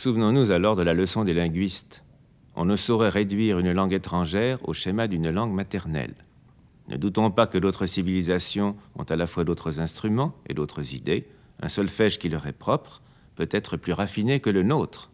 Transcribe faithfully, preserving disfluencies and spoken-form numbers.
Souvenons-nous alors de la leçon des linguistes. On ne saurait réduire une langue étrangère au schéma d'une langue maternelle. Ne doutons pas que d'autres civilisations ont à la fois d'autres instruments et d'autres idées. Un solfège qui leur est propre peut être plus raffiné que le nôtre.